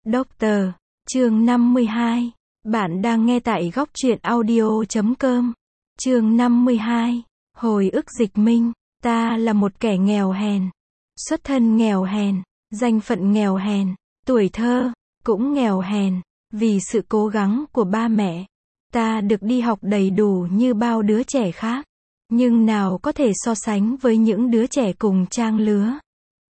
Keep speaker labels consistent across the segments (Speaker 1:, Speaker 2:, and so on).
Speaker 1: Doctor, chương 52. Bạn đang nghe tại góc truyện audio.com. Chương 52. Hồi ức Dịch Minh. Ta là một kẻ nghèo hèn. Xuất thân nghèo hèn, danh phận nghèo hèn, tuổi thơ cũng nghèo hèn. Vì sự cố gắng của ba mẹ, ta được đi học đầy đủ như bao đứa trẻ khác. Nhưng nào có thể so sánh với những đứa trẻ cùng trang lứa.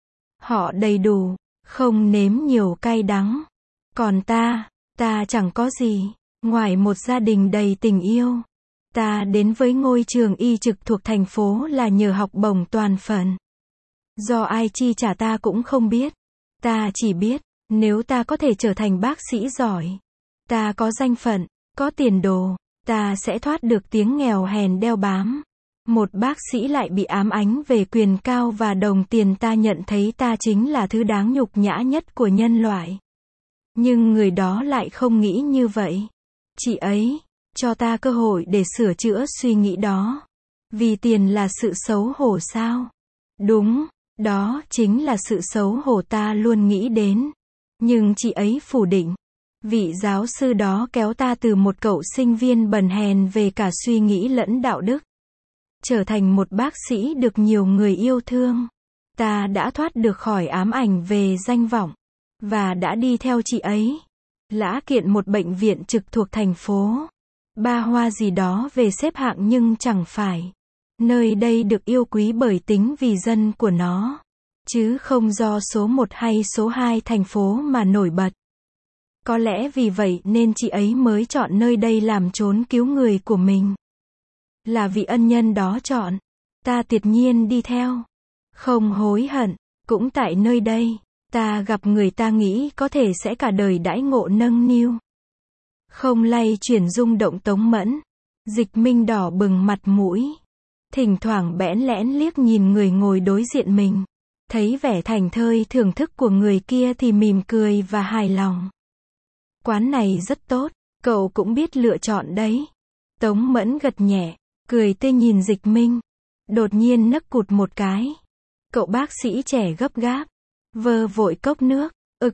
Speaker 1: Họ đầy đủ, không nếm nhiều cay đắng. Còn ta chẳng có gì, ngoài một gia đình đầy tình yêu. Ta đến với ngôi trường y trực thuộc thành phố là nhờ học bổng toàn phần. Do ai chi trả ta cũng không biết. Ta chỉ biết, nếu ta có thể trở thành bác sĩ giỏi, ta có danh phận, có tiền đồ, ta sẽ thoát được tiếng nghèo hèn đeo bám. Một bác sĩ lại bị ám ánh về quyền cao và đồng tiền, ta nhận thấy ta chính là thứ đáng nhục nhã nhất của nhân loại. Nhưng người đó lại không nghĩ như vậy. Chị ấy cho ta cơ hội để sửa chữa suy nghĩ đó. Vì tiền là sự xấu hổ sao? Đúng, đó chính là sự xấu hổ ta luôn nghĩ đến. Nhưng chị ấy phủ định. Vị giáo sư đó kéo ta từ một cậu sinh viên bần hèn về cả suy nghĩ lẫn đạo đức. Trở thành một bác sĩ được nhiều người yêu thương. Ta đã thoát được khỏi ám ảnh về danh vọng. Và đã đi theo chị ấy. Lã kiện một bệnh viện trực thuộc thành phố. Ba hoa gì đó về xếp hạng nhưng chẳng phải. Nơi đây được yêu quý bởi tính vì dân của nó. Chứ không do số 1 hay số 2 thành phố mà nổi bật. Có lẽ vì vậy nên chị ấy mới chọn nơi đây làm chốn cứu người của mình. Là vị ân nhân đó chọn. Ta tuyệt nhiên đi theo. Không hối hận. Cũng tại nơi đây, ta gặp người ta nghĩ có thể sẽ cả đời đãi ngộ nâng niu. Không lay chuyển rung động Tống Mẫn. Dịch Minh đỏ bừng mặt mũi. Thỉnh thoảng bẽn lẽn liếc nhìn người ngồi đối diện mình. Thấy vẻ thảnh thơi thưởng thức của người kia thì mỉm cười và hài lòng. Quán này rất tốt, cậu cũng biết lựa chọn đấy. Tống Mẫn gật nhẹ, cười tươi nhìn Dịch Minh. Đột nhiên nấc cụt một cái. Cậu bác sĩ trẻ gấp gáp. Vơ vội cốc nước.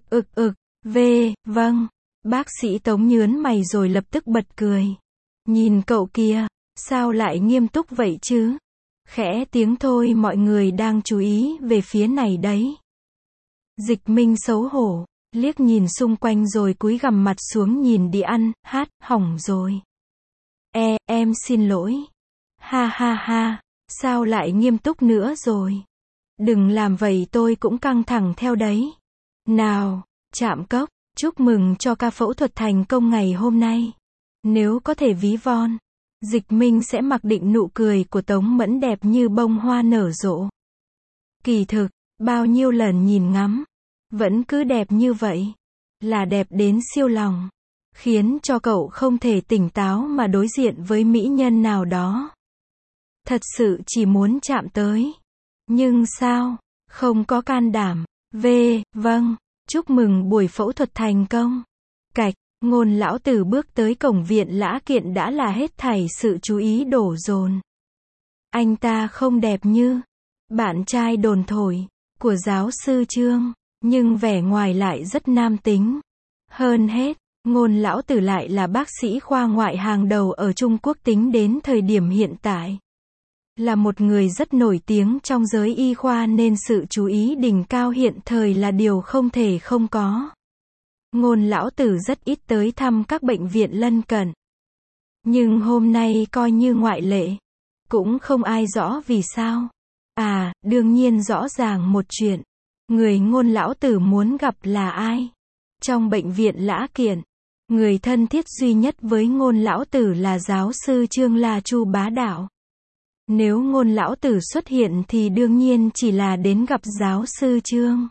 Speaker 1: Vâng. Bác sĩ Tống nhớn mày rồi lập tức bật cười. Nhìn cậu kia, sao lại nghiêm túc vậy chứ? Khẽ tiếng thôi, mọi người đang chú ý về phía này đấy. Dịch Minh xấu hổ, liếc nhìn xung quanh rồi cúi gằm mặt xuống nhìn đi ăn, hát, hỏng rồi. Em xin lỗi. Ha ha ha, sao lại nghiêm túc nữa rồi? Đừng làm vậy, tôi cũng căng thẳng theo đấy. Nào, chạm cốc, chúc mừng cho ca phẫu thuật thành công ngày hôm nay. Nếu có thể ví von, Dịch Minh sẽ mặc định nụ cười của Tống Mẫn đẹp như bông hoa nở rộ. Kỳ thực, bao nhiêu lần nhìn ngắm, vẫn cứ đẹp như vậy. Là đẹp đến siêu lòng. Khiến cho cậu không thể tỉnh táo mà đối diện với mỹ nhân nào đó. Thật sự chỉ muốn chạm tới. Nhưng sao? Không có can đảm. Vâng. Chúc mừng buổi phẫu thuật thành công. Cạch, Ngôn lão tử bước tới cổng viện Lã Kiện đã là hết thảy sự chú ý đổ dồn. Anh ta không đẹp như bạn trai đồn thổi của giáo sư Trương, nhưng vẻ ngoài lại rất nam tính. Hơn hết, Ngôn lão tử lại là bác sĩ khoa ngoại hàng đầu ở Trung Quốc tính đến thời điểm hiện tại. Là một người rất nổi tiếng trong giới y khoa nên sự chú ý đỉnh cao hiện thời là điều không thể không có. Ngôn lão tử rất ít tới thăm các bệnh viện lân cận. Nhưng hôm nay coi như ngoại lệ. Cũng không ai rõ vì sao. Đương nhiên rõ ràng một chuyện. Người Ngôn lão tử muốn gặp là ai? Trong bệnh viện Lã Kiện, người thân thiết duy nhất với Ngôn lão tử là giáo sư Trương La Chu bá đạo. Nếu Ngôn lão tử xuất hiện thì đương nhiên chỉ là đến gặp giáo sư Trương.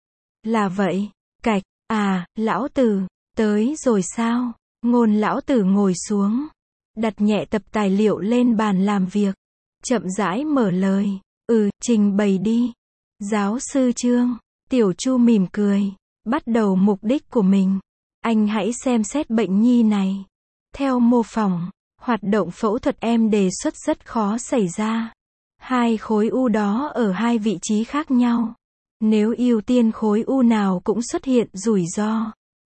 Speaker 1: Là vậy. Cạch, lão tử, tới rồi sao? Ngôn lão tử ngồi xuống, đặt nhẹ tập tài liệu lên bàn làm việc, chậm rãi mở lời. Trình bày đi. Giáo sư Trương, Tiểu Chu mỉm cười, bắt đầu mục đích của mình. Anh hãy xem xét bệnh nhi này. Theo mô phỏng, hoạt động phẫu thuật em đề xuất rất khó xảy ra. 2 khối u đó ở 2 vị trí khác nhau. Nếu ưu tiên khối u nào cũng xuất hiện rủi ro.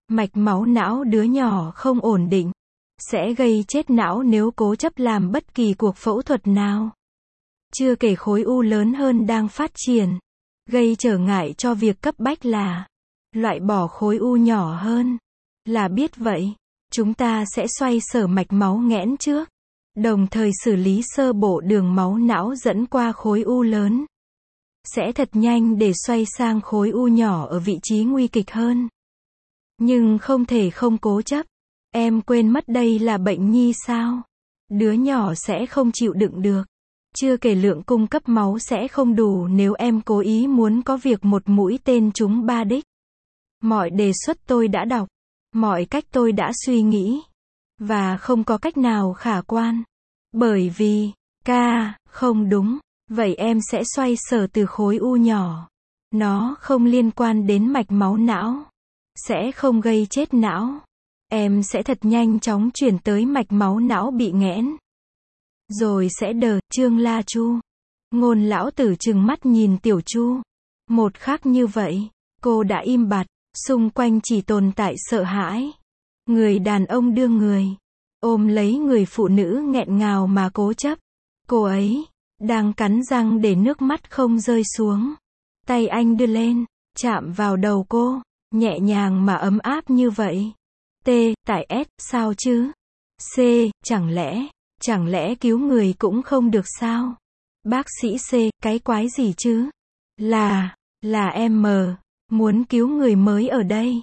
Speaker 1: Mạch máu não đứa nhỏ không ổn định. Sẽ gây chết não nếu cố chấp làm bất kỳ cuộc phẫu thuật nào. Chưa kể khối u lớn hơn đang phát triển. Gây trở ngại cho việc cấp bách là loại bỏ khối u nhỏ hơn. Là biết vậy, chúng ta sẽ xoay sở mạch máu nghẽn trước. Đồng thời xử lý sơ bộ đường máu não dẫn qua khối u lớn. Sẽ thật nhanh để xoay sang khối u nhỏ ở vị trí nguy kịch hơn. Nhưng không thể không cố chấp. Em quên mất đây là bệnh nhi sao? Đứa nhỏ sẽ không chịu đựng được. Chưa kể lượng cung cấp máu sẽ không đủ nếu em cố ý muốn có việc một mũi tên trúng 3 đích. Mọi đề xuất tôi đã đọc. Mọi cách tôi đã suy nghĩ. Và không có cách nào khả quan. Bởi vì, không đúng. Vậy em sẽ xoay sở từ khối u nhỏ. Nó không liên quan đến mạch máu não. Sẽ không gây chết não. Em sẽ thật nhanh chóng chuyển tới mạch máu não bị nghẽn. Rồi sẽ Trương La Chu. Ngôn lão tử trừng mắt nhìn Tiểu Chu. Một khắc như vậy, cô đã im bặt, xung quanh chỉ tồn tại sợ hãi. Người đàn ông đưa người, ôm lấy người phụ nữ nghẹn ngào mà cố chấp. Cô ấy, đang cắn răng để nước mắt không rơi xuống. Tay anh đưa lên, chạm vào đầu cô, nhẹ nhàng mà ấm áp như vậy. Tại S, sao chứ? C, chẳng lẽ cứu người cũng không được sao? Bác sĩ C, cái quái gì chứ? Là em muốn cứu người mới ở đây.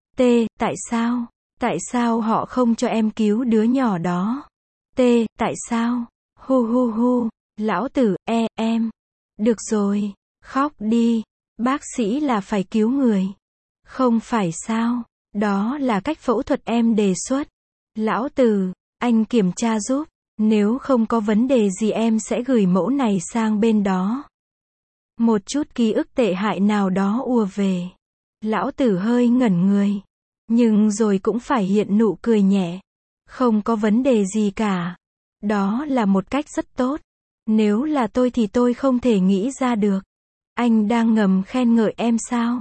Speaker 1: Tại sao họ không cho em cứu đứa nhỏ đó? Tại sao? Hu, lão tử, em. Được rồi, khóc đi. Bác sĩ là phải cứu người. Không phải sao? Đó là cách phẫu thuật em đề xuất. Lão tử, anh kiểm tra giúp. Nếu không có vấn đề gì em sẽ gửi mẫu này sang bên đó. Một chút ký ức tệ hại nào đó ùa về. Lão tử hơi ngẩn người. Nhưng rồi cũng phải hiện nụ cười nhẹ. Không có vấn đề gì cả. Đó là một cách rất tốt. Nếu là tôi thì tôi không thể nghĩ ra được. Anh đang ngầm khen ngợi em sao?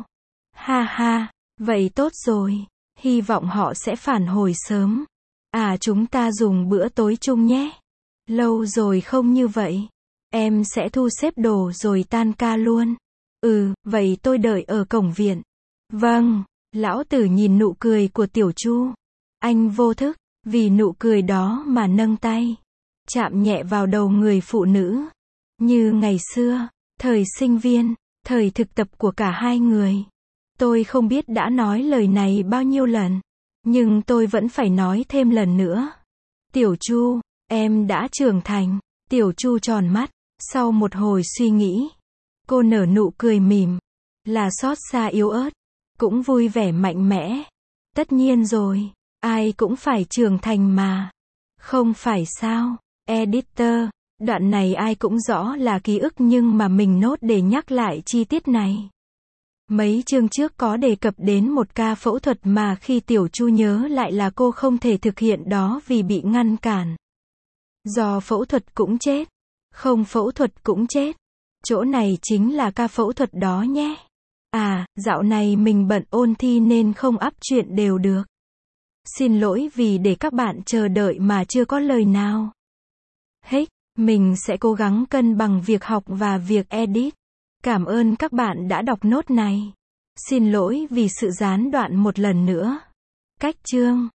Speaker 1: Ha, vậy tốt rồi. Hy vọng họ sẽ phản hồi sớm. Chúng ta dùng bữa tối chung nhé. Lâu rồi không như vậy. Em sẽ thu xếp đồ rồi tan ca luôn. Vậy tôi đợi ở cổng viện. Vâng. Lão tử nhìn nụ cười của Tiểu Chu. Anh vô thức, vì nụ cười đó mà nâng tay. Chạm nhẹ vào đầu người phụ nữ. Như ngày xưa, thời sinh viên, thời thực tập của cả hai người. Tôi không biết đã nói lời này bao nhiêu lần. Nhưng tôi vẫn phải nói thêm lần nữa. Tiểu Chu, em đã trưởng thành. Tiểu Chu tròn mắt. Sau một hồi suy nghĩ, cô nở nụ cười mỉm. Là xót xa yếu ớt. Cũng vui vẻ mạnh mẽ. Tất nhiên rồi. Ai cũng phải trưởng thành mà. Không phải sao? Editor, đoạn này ai cũng rõ là ký ức nhưng mà mình nốt để nhắc lại chi tiết này. Mấy chương trước có đề cập đến một ca phẫu thuật mà khi Tiểu Chu nhớ lại là cô không thể thực hiện đó vì bị ngăn cản. Do phẫu thuật cũng chết. Không phẫu thuật cũng chết. Chỗ này chính là ca phẫu thuật đó nhé. Dạo này mình bận ôn thi nên không up chuyện đều được. Xin lỗi vì để các bạn chờ đợi mà chưa có lời nào. Mình sẽ cố gắng cân bằng việc học và việc edit. Cảm ơn các bạn đã đọc nốt này. Xin lỗi vì sự gián đoạn một lần nữa. Cách chương